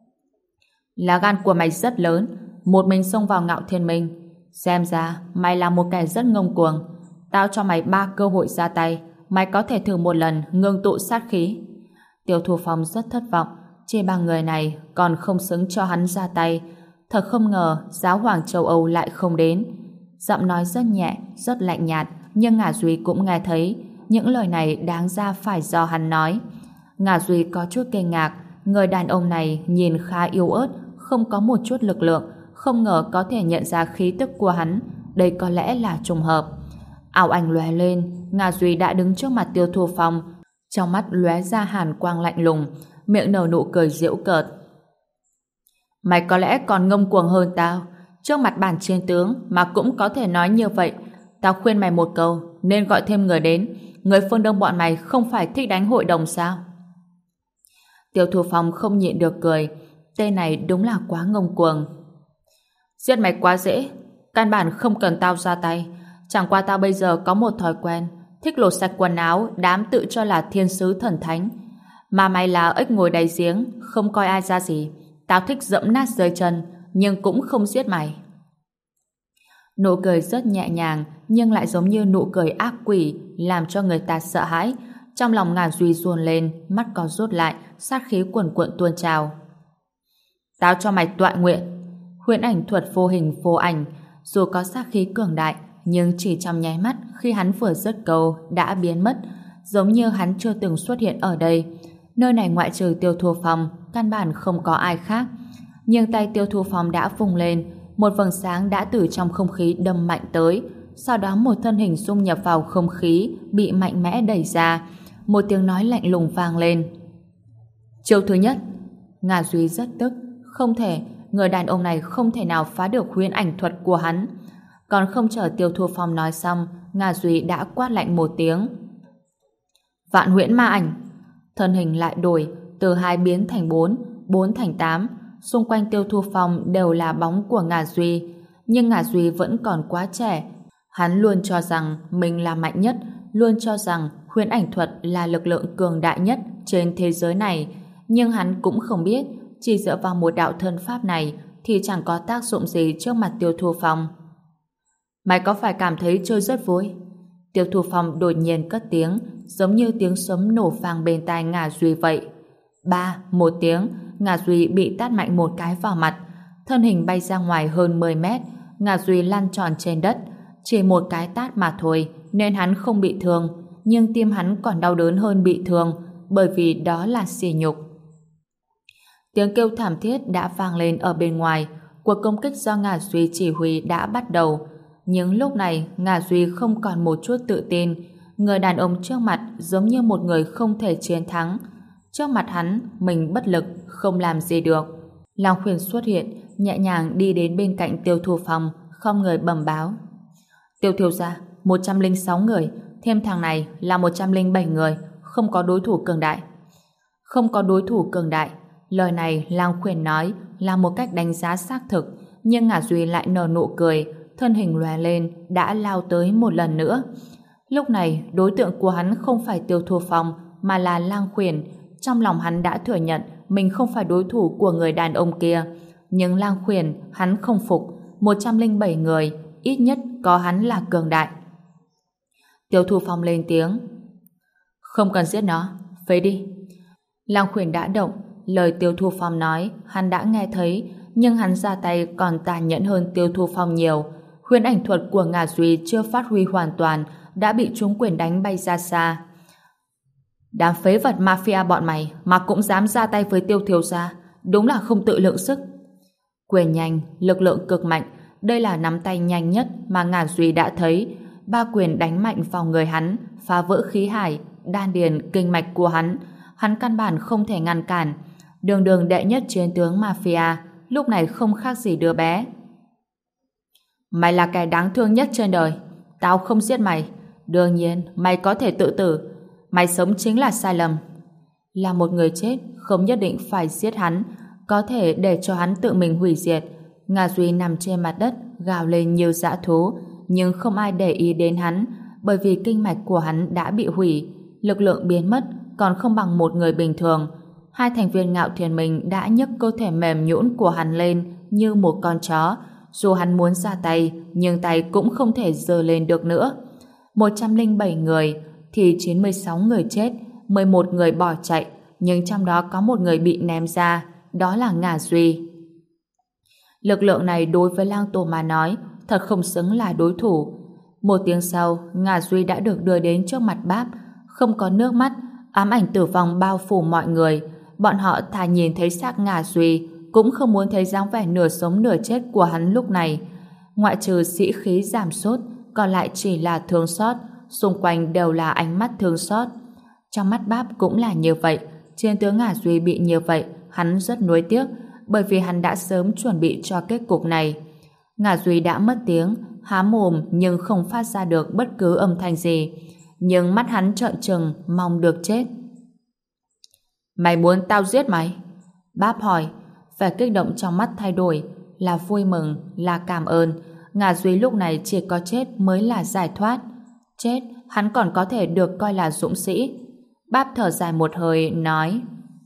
Lá gan của mày rất lớn, một mình xông vào Ngạo Thiên Minh. Xem ra mày là một kẻ rất ngông cuồng. Tao cho mày 3 cơ hội ra tay, mày có thể thử một lần ngưng tụ sát khí. Tiêu Thu Phong rất thất vọng, chỉ bằng người này còn không xứng cho hắn ra tay. Thật không ngờ giáo hoàng châu Âu lại không đến. Giọng nói rất nhẹ, rất lạnh nhạt, nhưng Ngà Duy cũng nghe thấy. Những lời này đáng ra phải do hắn nói. Ngà Duy có chút kinh ngạc, người đàn ông này nhìn khá yếu ớt, không có một chút lực lượng, không ngờ có thể nhận ra khí tức của hắn. Đây có lẽ là trùng hợp. Ảo ảnh lóe lên, Ngà Duy đã đứng trước mặt Tiêu Thu Phong, trong mắt lóe ra hàn quang lạnh lùng, miệng nở nụ cười giễu cợt. Mày có lẽ còn ngông cuồng hơn tao, trước mặt bản chiến tướng mà cũng có thể nói như vậy. Tao khuyên mày một câu, nên gọi thêm người đến. Người phương Đông bọn mày không phải thích đánh hội đồng sao? Tiêu Thu Phong không nhịn được cười, tên này đúng là quá ngông cuồng. Giết mày quá dễ, căn bản không cần tao ra tay. Chẳng qua tao bây giờ có một thói quen, thích lột sạch quần áo đám tự cho là thiên sứ thần thánh. Mà mày là ếch ngồi đáy giếng, không coi ai ra gì. Tao thích dẫm nát dưới chân, nhưng cũng không giết mày. Nụ cười rất nhẹ nhàng, nhưng lại giống như nụ cười ác quỷ, làm cho người ta sợ hãi. Trong lòng Ngà Duy run lên, mắt có rút lại, sát khí cuồn cuộn tuôn trào. Tao cho mày tọa nguyện. Huyễn ảnh thuật vô hình vô ảnh, dù có sát khí cường đại, nhưng chỉ trong nháy mắt khi hắn vừa dứt câu đã biến mất, giống như hắn chưa từng xuất hiện ở đây. Nơi này ngoại trừ Tiêu Thu Phong, căn bản không có ai khác. Nhưng tay Tiêu Thu Phong đã vung lên, một vầng sáng đã từ trong không khí đâm mạnh tới. Sau đó một thân hình xung nhập vào không khí, bị mạnh mẽ đẩy ra. Một tiếng nói lạnh lùng vang lên. Chiêu thứ nhất. Ngà Duy rất tức, không thể, người đàn ông này không thể nào phá được huyễn ảnh thuật của hắn. Còn không chờ Tiêu Thu Phong nói xong, Ngà Duy đã quát lạnh một tiếng. Vạn huyễn ma ảnh. Thân hình lại đổi, từ 2 biến thành 4, 4 thành 8. Xung quanh Tiêu Thu Phong đều là bóng của Ngà Duy. Nhưng Ngà Duy vẫn còn quá trẻ. Hắn luôn cho rằng mình là mạnh nhất, luôn cho rằng huyễn ảnh thuật là lực lượng cường đại nhất trên thế giới này. Nhưng hắn cũng không biết, chỉ dựa vào một đạo thân pháp này thì chẳng có tác dụng gì trước mặt Tiêu Thu Phong. Mày có phải cảm thấy chơi rất vui? Tiêu Thu Phong đột nhiên cất tiếng, giống như tiếng sấm nổ vang bên tai Ngà Duy vậy. Một tiếng, Ngà Duy bị tát mạnh một cái vào mặt, thân hình bay ra ngoài hơn 10 mét, Ngà Duy lăn tròn trên đất. Chỉ một cái tát mà thôi, nên hắn không bị thương, nhưng tim hắn còn đau đớn hơn bị thương, bởi vì đó là sỉ nhục. Tiếng kêu thảm thiết đã vang lên ở bên ngoài. Cuộc công kích do Ngà Duy chỉ huy đã bắt đầu. Nhưng lúc này Ngà Duy không còn một chút tự tin. Người đàn ông trước mặt giống như một người không thể chiến thắng. Trước mặt hắn, mình bất lực, không làm gì được. Long Khuyên xuất hiện, nhẹ nhàng đi đến bên cạnh Tiêu Thu Phong, không người bẩm báo. Tiêu thiếu gia, 106 người, thêm thằng này là 107 người, không có đối thủ cường đại. Không có đối thủ cường đại. Lời này Lang Khuyển nói là một cách đánh giá xác thực, nhưng Ngà Duy lại nở nụ cười, thân hình lóe lên, đã lao tới một lần nữa. Lúc này, đối tượng của hắn không phải Tiêu Thu Phong, mà là Lang Khuyển. Trong lòng hắn đã thừa nhận mình không phải đối thủ của người đàn ông kia. Nhưng Lang Khuyển, hắn không phục. 107 người, ít nhất có hắn là cường đại. Tiêu Thu Phong lên tiếng. Không cần giết nó, phế đi. Lang Khuyển đã động, lời Tiêu Thu Phong nói hắn đã nghe thấy, nhưng hắn ra tay còn tàn nhẫn hơn Tiêu Thu Phong nhiều. Huyễn ảnh thuật của Ngà Duy chưa phát huy hoàn toàn, đã bị chúng quyền đánh bay ra xa. Đám phế vật mafia bọn mày mà cũng dám ra tay với Tiêu thiếu gia, đúng là không tự lượng sức. Quyền nhanh, lực lượng cực mạnh, đây là nắm tay nhanh nhất mà Ngà Duy đã thấy. 3 quyền đánh mạnh vào người hắn, phá vỡ khí hải, đan điền, kinh mạch của hắn. Hắn căn bản không thể ngăn cản. Đường đường đệ nhất chiến tướng mafia, lúc này không khác gì đứa bé. Mày là kẻ đáng thương nhất trên đời. Tao không giết mày. Đương nhiên, mày có thể tự tử. Mày sống chính là sai lầm. Là một người chết, không nhất định phải giết hắn, có thể để cho hắn tự mình hủy diệt. Ngà Duy nằm trên mặt đất, gào lên như dã thú, nhưng không ai để ý đến hắn, bởi vì kinh mạch của hắn đã bị hủy, lực lượng biến mất, còn không bằng một người bình thường. 2 thành viên Ngạo Thiên Minh đã nhấc cơ thể mềm nhũn của hắn lên như một con chó. Dù hắn muốn ra tay, nhưng tay cũng không thể giơ lên được nữa. 107 người, thì 96 người chết, 11 người bỏ chạy, nhưng trong đó có một người bị ném ra, đó là Ngà Duy. Lực lượng này đối với Lang Tổ mà nói, thật không xứng là đối thủ. Một tiếng sau, Ngà Duy đã được đưa đến trước mặt Báp, không có nước mắt, ám ảnh tử vong bao phủ mọi người. Bọn họ thà nhìn thấy xác Ngà Duy, cũng không muốn thấy dáng vẻ nửa sống nửa chết của hắn lúc này. Ngoại trừ sĩ khí giảm sút, còn lại chỉ là thương xót, xung quanh đều là ánh mắt thương xót. Trong mắt Báp cũng là như vậy. Chiến tướng Ngà Duy bị như vậy, hắn rất nuối tiếc, bởi vì hắn đã sớm chuẩn bị cho kết cục này. Ngà Duy đã mất tiếng, há mồm nhưng không phát ra được bất cứ âm thanh gì, nhưng mắt hắn trợn trừng, mong được chết. Mày muốn tao giết mày? Báp hỏi. Vẻ kích động trong mắt thay đổi, là vui mừng, là cảm ơn. Ngà Duy lúc này chỉ có chết mới là giải thoát. Chết, hắn còn có thể được coi là dũng sĩ. Báp thở dài một hơi, nói: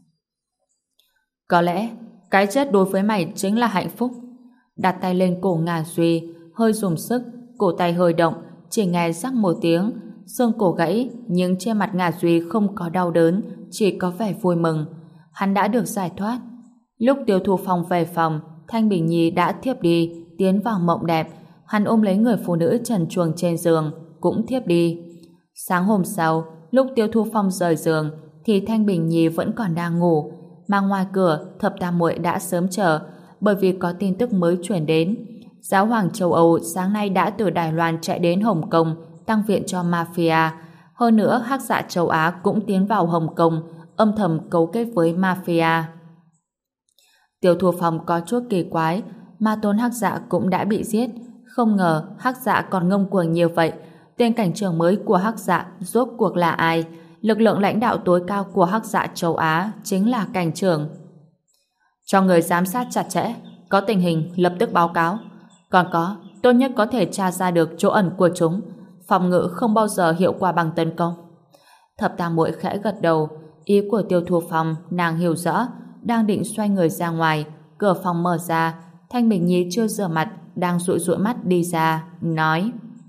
có lẽ cái chết đối với mày chính là hạnh phúc. Đặt tay lên cổ Ngà Duy, hơi dùng sức, cổ tay hơi động, chỉ nghe rắc một tiếng, xương cổ gãy, nhưng trên mặt Ngà Duy không có đau đớn, chỉ có vẻ vui mừng. Hắn đã được giải thoát. Lúc Tiêu Thu Phong về phòng, Thanh Bình Nhi đã thiếp đi, tiến vào mộng đẹp. Hắn ôm lấy người phụ nữ trần truồng trên giường, cũng thiếp đi. Sáng hôm sau, lúc Tiêu Thu Phong rời giường, thì Thanh Bình Nhi vẫn còn đang ngủ, mà ngoài cửa Thập Tam Muội đã sớm chờ, bởi vì có tin tức mới chuyển đến. Giáo hoàng châu Âu sáng nay đã từ Đài Loan chạy đến Hồng Kông tăng viện cho mafia. Hơn nữa, Hắc Dạ châu Á cũng tiến vào Hồng Kông, âm thầm cấu kết với mafia. Tiêu Thu Phong có chút kỳ quái, ma tôn Hắc Dạ cũng đã bị giết, không ngờ Hắc Dạ còn ngông cuồng như vậy. Tên cảnh trưởng mới của Hắc Dạ rốt cuộc là ai? lực lượng lãnh đạo tối cao của Hắc Dạ châu Á chính là cảnh trưởng. Cho người giám sát chặt chẽ, có tình hình lập tức báo cáo. Còn có, tốt nhất có thể tra ra được chỗ ẩn của chúng. Phòng ngự không bao giờ hiệu quả bằng tấn công. Thập Tam Muội khẽ gật đầu, ý của Tiêu Thu Phong nàng hiểu rõ, đang định xoay người ra ngoài, cửa phòng mở ra, Thanh Bình Nhi chưa rửa mặt, đang dụi dụi mắt đi ra, nói: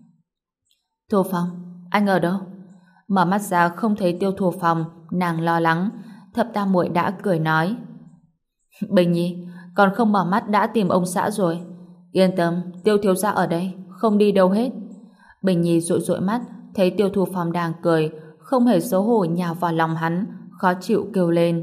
Thu Phong, anh ở đâu? Mở mắt ra không thấy Tiêu Thu Phong, nàng lo lắng. Thập Tam Muội đã cười nói: Bình Nhi, còn không mở mắt đã tìm ông xã rồi. Yên tâm, Tiêu thiếu gia ở đây, không đi đâu hết. Bình Nhi dụi dụi mắt, thấy Tiêu Thu Phong đang cười, không hề xấu hổ nhào vào lòng hắn, khó chịu kêu lên: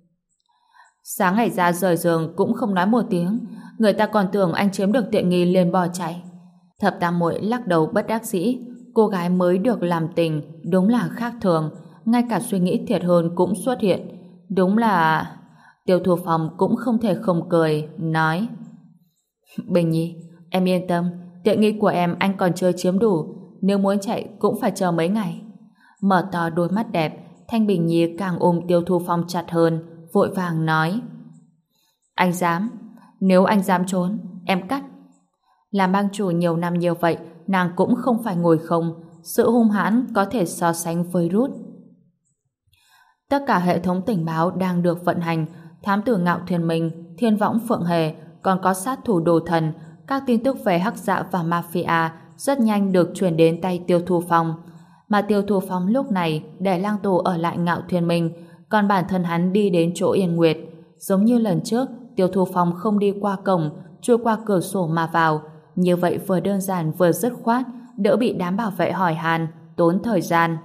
Sáng ngày ra rời giường cũng không nói một tiếng, người ta còn tưởng anh chiếm được tiện nghi liền bỏ chạy. Thập Tam Muội lắc đầu bất đắc dĩ, cô gái mới được làm tình đúng là khác thường, ngay cả suy nghĩ thiệt hơn cũng xuất hiện. Đúng là... Tiêu Thu Phong cũng không thể không cười, nói: Bình Nhi, em yên tâm, tiện nghi của em anh còn chưa chiếm đủ, nếu muốn chạy cũng phải chờ mấy ngày. Mở to đôi mắt đẹp, Thanh Bình Nhi càng ôm Tiêu Thu Phong chặt hơn, vội vàng nói: Anh dám, nếu anh dám trốn, em cắt. Làm bang chủ nhiều năm như vậy, nàng cũng không phải ngồi không, sự hung hãn có thể so sánh với Rút. Tất cả hệ thống tình báo đang được vận hành, thám tử Ngạo Thiên Minh, Thiên Võng Phượng Hề, còn có sát thủ Đồ Thần, các tin tức về Hắc Dạ và Mafia rất nhanh được truyền đến tay Tiêu Thu Phong. Mà Tiêu Thu Phong lúc này để lang tù ở lại Ngạo Thiên Minh, còn bản thân hắn đi đến chỗ Yên Nguyệt. Giống như lần trước, Tiêu Thu Phong không đi qua cổng, chui qua cửa sổ mà vào. Như vậy vừa đơn giản vừa dứt khoát, đỡ bị đám bảo vệ hỏi han, tốn thời gian.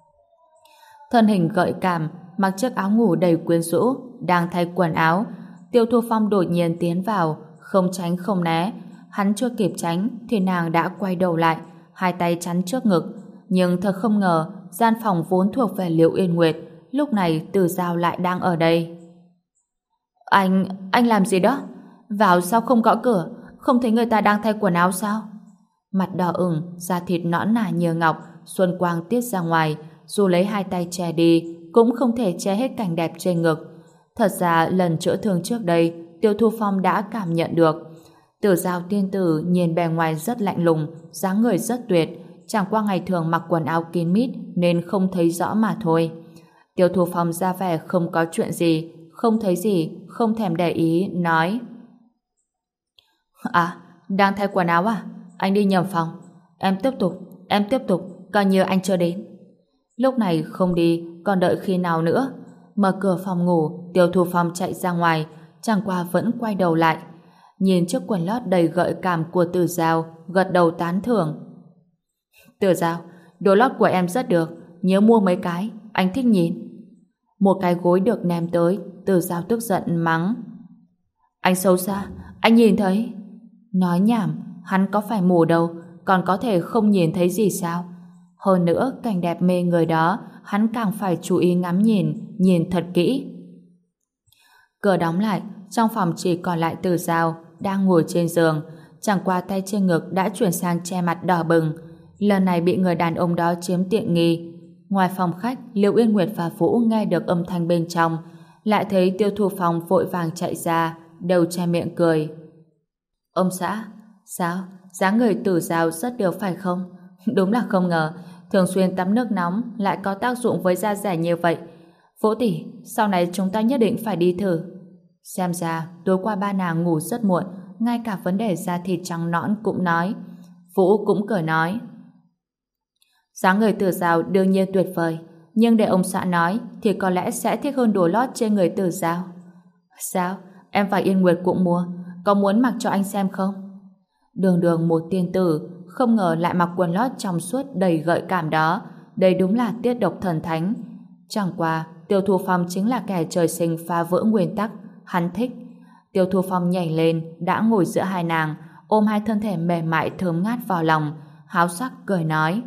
Thân hình gợi cảm, mặc chiếc áo ngủ đầy quyến rũ, đang thay quần áo. Tiêu Thu Phong đột nhiên tiến vào, không tránh không né. Hắn chưa kịp tránh thì nàng đã quay đầu lại, hai tay chắn trước ngực. Nhưng thật không ngờ, gian phòng vốn thuộc về Liễu Yên Nguyệt, lúc này Từ Giao lại đang ở đây. Anh làm gì đó? Vào sao không gõ cửa? Không thấy người ta đang thay quần áo sao? Mặt đỏ ửng, da thịt nõn nà như ngọc, xuân quang tiết ra ngoài, dù lấy hai tay che đi, cũng không thể che hết cảnh đẹp trên ngực. Thật ra lần chữa thương trước đây, Tiêu Thu Phong đã cảm nhận được. Tử Giao tiên tử nhìn bề ngoài rất lạnh lùng, dáng người rất tuyệt, chẳng qua ngày thường mặc quần áo kín mít nên không thấy rõ mà thôi. Tiêu Thu Phong ra vẻ không có chuyện gì, không thấy gì, không thèm để ý, nói: À, đang thay quần áo à? Anh đi nhầm phòng. Em tiếp tục, coi như anh chưa đến. Lúc này không đi, còn đợi khi nào nữa? Mở cửa phòng ngủ, Tiêu Thu Phong chạy ra ngoài, chẳng qua vẫn quay đầu lại. Nhìn chiếc quần lót đầy gợi cảm của Tử Giao, gật đầu tán thưởng. Tử Giao, đồ lót của em rất được, nhớ mua mấy cái, anh thích nhìn. Một cái gối được ném tới, Tử Giao tức giận mắng: Anh xấu xa, anh nhìn thấy. Nói nhảm, hắn có phải mù đâu, còn có thể không nhìn thấy gì sao? Hơn nữa, cảnh đẹp mê người đó, hắn càng phải chú ý ngắm nhìn thật kỹ. Cửa đóng lại, trong phòng chỉ còn lại Tử Giao, đang ngồi trên giường, chẳng qua tay trên ngực đã chuyển sang che mặt đỏ bừng. Lần này bị người đàn ông đó chiếm tiện nghi. Ngoài phòng khách, Liễu Yên Nguyệt và Vũ nghe được âm thanh bên trong, lại thấy Tiêu Thu Phong vội vàng chạy ra, đầu che miệng cười. Ông xã, sao? Dáng người Tử Giao rất được phải không? Đúng là không ngờ, thường xuyên tắm nước nóng lại có tác dụng với da rẻ như vậy. Vũ tỷ, sau này chúng ta nhất định phải đi thử. Xem ra, tối qua ba nàng ngủ rất muộn, ngay cả vấn đề da thịt trắng nõn cũng nói. Vũ cũng cười nói: Dáng người Tử Giao đương nhiên tuyệt vời, nhưng để ông xã nói thì có lẽ sẽ thích hơn đồ lót trên người Tử Giao. Sao? Em và Yên Nguyệt cũng mua, có muốn mặc cho anh xem không? Đường một tiên tử, không ngờ lại mặc quần lót trong suốt đầy gợi cảm đó. Đây đúng là tiết độc thần thánh. Chẳng qua, Tiêu Thu Phong chính là kẻ trời sinh phá vỡ nguyên tắc, hắn thích. Tiêu Thu Phong nhảy lên, đã ngồi giữa hai nàng, ôm hai thân thể mềm mại thơm ngát vào lòng, háo sắc cười nói: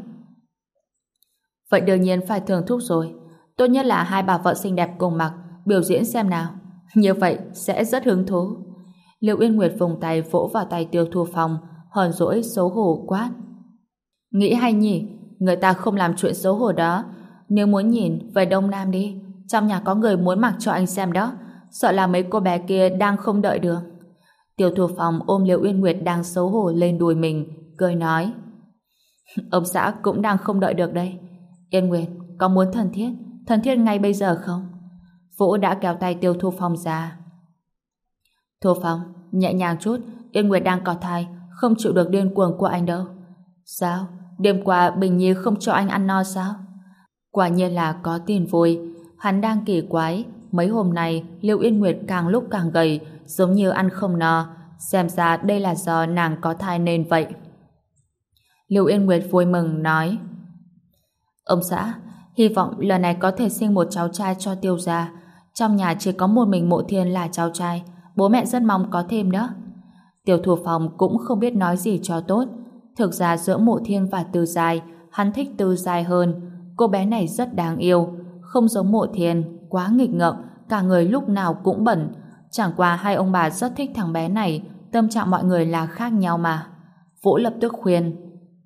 Vậy đương nhiên phải thưởng thức rồi. Tốt nhất là hai bà vợ xinh đẹp cùng mặc, biểu diễn xem nào. Như vậy sẽ rất hứng thú. Liễu Yên Nguyệt vùng tay vỗ vào tay Tiêu Thu Phong, hờn dỗi xấu hổ quát: Nghĩ hay nhỉ, người ta không làm chuyện xấu hổ đó. Nếu muốn nhìn, về Đông Nam đi. Trong nhà có người muốn mặc cho anh xem đó. Sợ là mấy cô bé kia đang không đợi được. Tiêu Thu Phong ôm Liễu Uyên Nguyệt đang xấu hổ lên đùi mình, cười nói. Ông xã cũng đang không đợi được đây. Yên Nguyệt, có muốn thân thiết ngay bây giờ không? Vũ đã kéo tay Tiêu Thu Phong ra. Thu Phong, nhẹ nhàng chút, Yên Nguyệt đang có thai, không chịu được điên cuồng của anh đâu. Sao? Đêm qua Bình Nhi không cho anh ăn no sao? Quả nhiên là có tin vui. Hắn đang kỳ quái, mấy hôm nay Liễu Yên Nguyệt càng lúc càng gầy, giống như ăn không no, xem ra đây là do nàng có thai nên vậy. Liễu Yên Nguyệt vui mừng nói: Ông xã, hy vọng lần này có thể sinh một cháu trai cho Tiêu gia. Trong nhà chỉ có một mình Mộ Thiên là cháu trai, bố mẹ rất mong có thêm đó. Tiêu Thu Phong cũng không biết nói gì cho tốt. Thực ra giữa Mộ Thiên và Tư Giai, hắn thích Tư Giai hơn. Cô bé này rất đáng yêu, không giống Mộ Thiên, quá nghịch ngợm, cả người lúc nào cũng bẩn. Chẳng qua hai ông bà rất thích thằng bé này, tâm trạng mọi người là khác nhau mà. Vũ lập tức khuyên: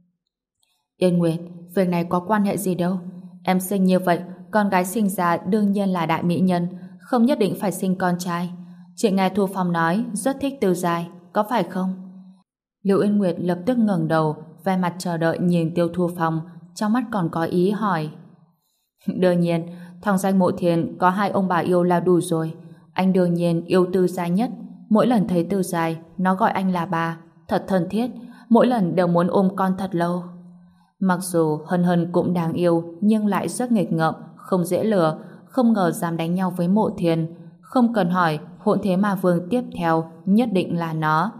Yên Nguyệt, việc này có quan hệ gì đâu. Em sinh như vậy, con gái sinh ra đương nhiên là đại mỹ nhân, không nhất định phải sinh con trai. Chị nghe Thu Phong nói rất thích Tư Giai, có phải không? Liễu Yên Nguyệt lập tức ngẩng đầu, vẻ mặt chờ đợi nhìn Tiêu Thu Phong, trong mắt còn có ý hỏi. Đương nhiên, thằng danh Mộ Thiên có hai ông bà yêu là đủ rồi. Anh đương nhiên yêu Tư Giai nhất. Mỗi lần thấy Tư Giai, nó gọi anh là bà, thật thân thiết, mỗi lần đều muốn ôm con thật lâu. Mặc dù Hân Hân cũng đáng yêu, nhưng lại rất nghịch ngợm, không dễ lừa, không ngờ dám đánh nhau với Mộ Thiên. Không cần hỏi, hỗn thế mà vương tiếp theo nhất định là nó.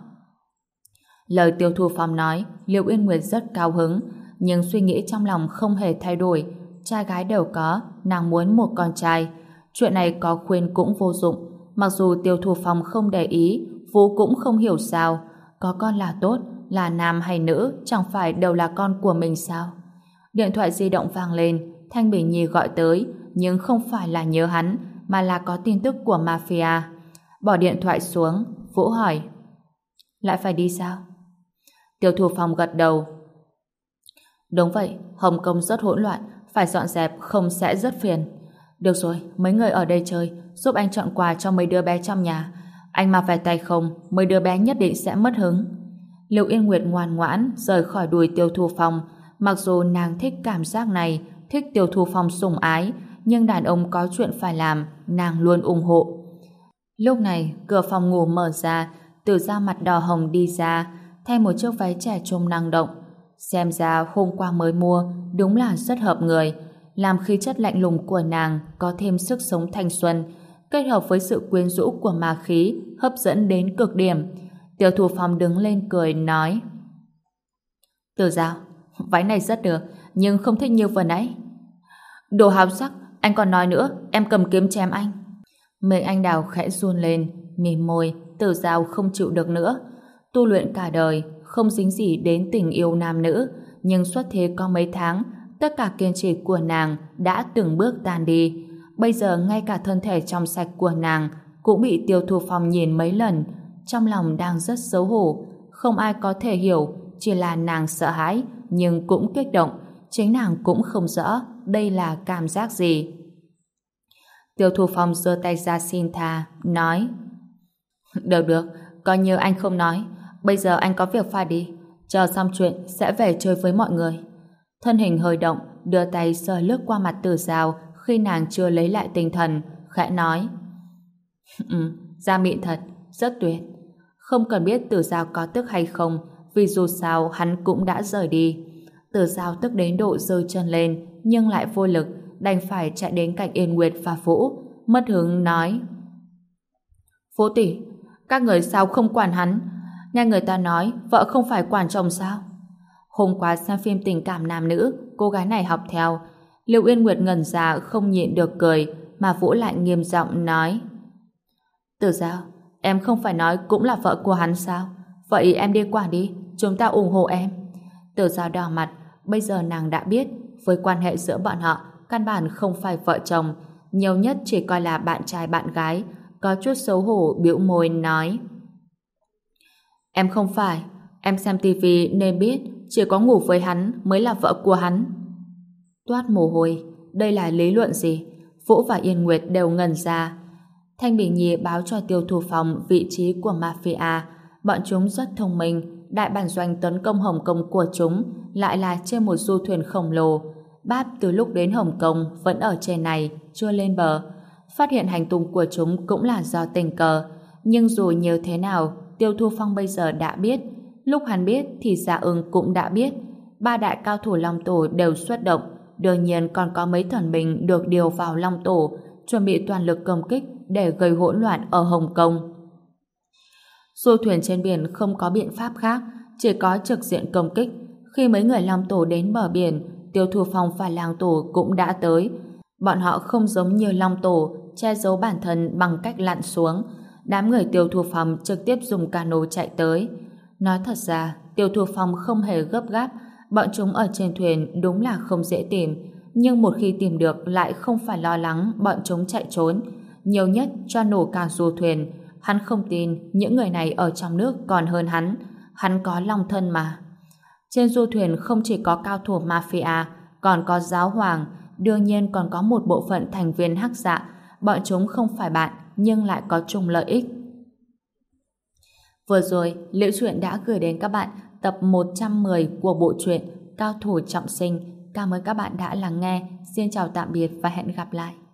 Lời Tiêu Thu Phong nói, Liễu Yên Nguyệt rất cao hứng, nhưng suy nghĩ trong lòng không hề thay đổi. Trai gái đều có, nàng muốn một con trai. Chuyện này có khuyên cũng vô dụng. Mặc dù Tiêu Thu Phong không để ý, Vũ cũng không hiểu sao. Có con là tốt, là nam hay nữ, chẳng phải đều là con của mình sao? Điện thoại di động vang lên, Thanh Bình Nhi gọi tới, nhưng không phải là nhớ hắn, mà là có tin tức của mafia. Bỏ điện thoại xuống, Vũ hỏi: Lại phải đi sao? Tiêu Thu Phong gật đầu. Đúng vậy, Hồng Kông rất hỗn loạn, phải dọn dẹp không sẽ rất phiền. Được rồi, mấy người ở đây chơi, giúp anh chọn quà cho mấy đứa bé trong nhà. Anh mà về tay không, mấy đứa bé nhất định sẽ mất hứng. Liễu Yên Nguyệt ngoan ngoãn rời khỏi đuôi Tiêu Thu Phong. Mặc dù nàng thích cảm giác này, thích Tiêu Thu Phong sủng ái, nhưng đàn ông có chuyện phải làm, nàng luôn ủng hộ. Lúc này, cửa phòng ngủ mở ra, Từ Gia mặt đỏ hồng đi ra, thay một chiếc váy trẻ trung năng động. Xem ra hôm qua mới mua, đúng là rất hợp người, làm khí chất lạnh lùng của nàng có thêm sức sống thanh xuân, kết hợp với sự quyến rũ của ma khí, hấp dẫn đến cực điểm. Tiêu Thu Phong đứng lên cười nói: Từ Giao, váy này rất được, nhưng không thích như vừa nãy. Đồ háo sắc, anh còn nói nữa, em cầm kiếm chém anh. Miệng anh đào khẽ run lên, mỉm môi. Từ Giao không chịu được nữa. Tu luyện cả đời, không dính gì đến tình yêu nam nữ, nhưng xuất thế có mấy tháng, tất cả kiên trì của nàng đã từng bước tan đi. Bây giờ ngay cả thân thể trong sạch của nàng cũng bị Tiêu Thu Phong nhìn mấy lần, trong lòng đang rất xấu hổ. Không ai có thể hiểu, chỉ là nàng sợ hãi, nhưng cũng kích động. Chính nàng cũng không rõ đây là cảm giác gì. Tiêu Thu Phong giơ tay ra xin tha, nói: Được, coi như anh không nói. Bây giờ anh có việc phải đi, chờ xong chuyện sẽ về chơi với mọi người. Thân hình hơi động, đưa tay sờ lướt qua mặt Từ Giao khi nàng chưa lấy lại tinh thần, khẽ nói: Da mịn thật, rất tuyệt. Không cần biết Từ Giao có tức hay không, vì dù sao hắn cũng đã rời đi. Từ Giao tức đến độ giơ chân lên, nhưng lại vô lực, đành phải chạy đến cạnh Yên Nguyệt và Vũ, mất hứng nói: Vũ tỷ, các người sao không quản hắn? Nghe người ta nói vợ không phải quản chồng sao? Hôm qua xem phim tình cảm nam nữ, cô gái này học theo. Liễu Yên Nguyệt ngẩn ra không nhịn được cười, mà Vũ lại nghiêm giọng nói: Từ Giao, em không phải nói cũng là vợ của hắn sao? Vậy em đi quản đi, chúng ta ủng hộ em. Từ Giao đỏ mặt, bây giờ nàng đã biết, với quan hệ giữa bọn họ, căn bản không phải vợ chồng, nhiều nhất chỉ coi là bạn trai bạn gái. Có chút xấu hổ bĩu môi nói: Em không phải, em xem tivi nên biết chỉ có ngủ với hắn mới là vợ của hắn. Toát mồ hôi, đây là lý luận gì? Vũ và Yên Nguyệt đều ngẩn ra. Thanh Bình Nhi báo cho Tiêu Thu Phong vị trí của mafia. Bọn chúng rất thông minh. Đại bản doanh tấn công Hồng Kông của chúng lại là trên một du thuyền khổng lồ. Báp từ lúc đến Hồng Kông vẫn ở trên này, chưa lên bờ. Phát hiện hành tung của chúng cũng là do tình cờ. Nhưng dù như thế nào, Tiêu Thu Phong bây giờ đã biết. Lúc hắn biết thì Dạ Ưng cũng đã biết. Ba đại cao thủ Long Tổ đều xuất động. Đương nhiên còn có mấy thần binh được điều vào Long Tổ, chuẩn bị toàn lực công kích để gây hỗn loạn ở Hồng Kông. Du thuyền trên biển không có biện pháp khác, chỉ có trực diện công kích. Khi mấy người Long Tổ đến bờ biển, Tiêu Thu Phong và Lang Tổ cũng đã tới. Bọn họ không giống như Long Tổ, che giấu bản thân bằng cách lặn xuống. Đám người Tiêu Thu Phong trực tiếp dùng cano chạy tới. Nói thật ra, Tiêu Thu Phong không hề gấp gáp. Bọn chúng ở trên thuyền đúng là không dễ tìm, nhưng một khi tìm được lại không phải lo lắng bọn chúng chạy trốn. Nhiều nhất cho nổ cả du thuyền. Hắn không tin những người này ở trong nước còn hơn hắn. Hắn có long thân mà. Trên du thuyền không chỉ có cao thủ mafia, còn có giáo hoàng, đương nhiên còn có một bộ phận thành viên hắc dạ. Bọn chúng không phải bạn, nhưng lại có chung lợi ích. Vừa rồi, Liễu Chuyện đã gửi đến các bạn tập 110 của bộ truyện Cao thủ trọng sinh. Cảm ơn các bạn đã lắng nghe. Xin chào tạm biệt và hẹn gặp lại.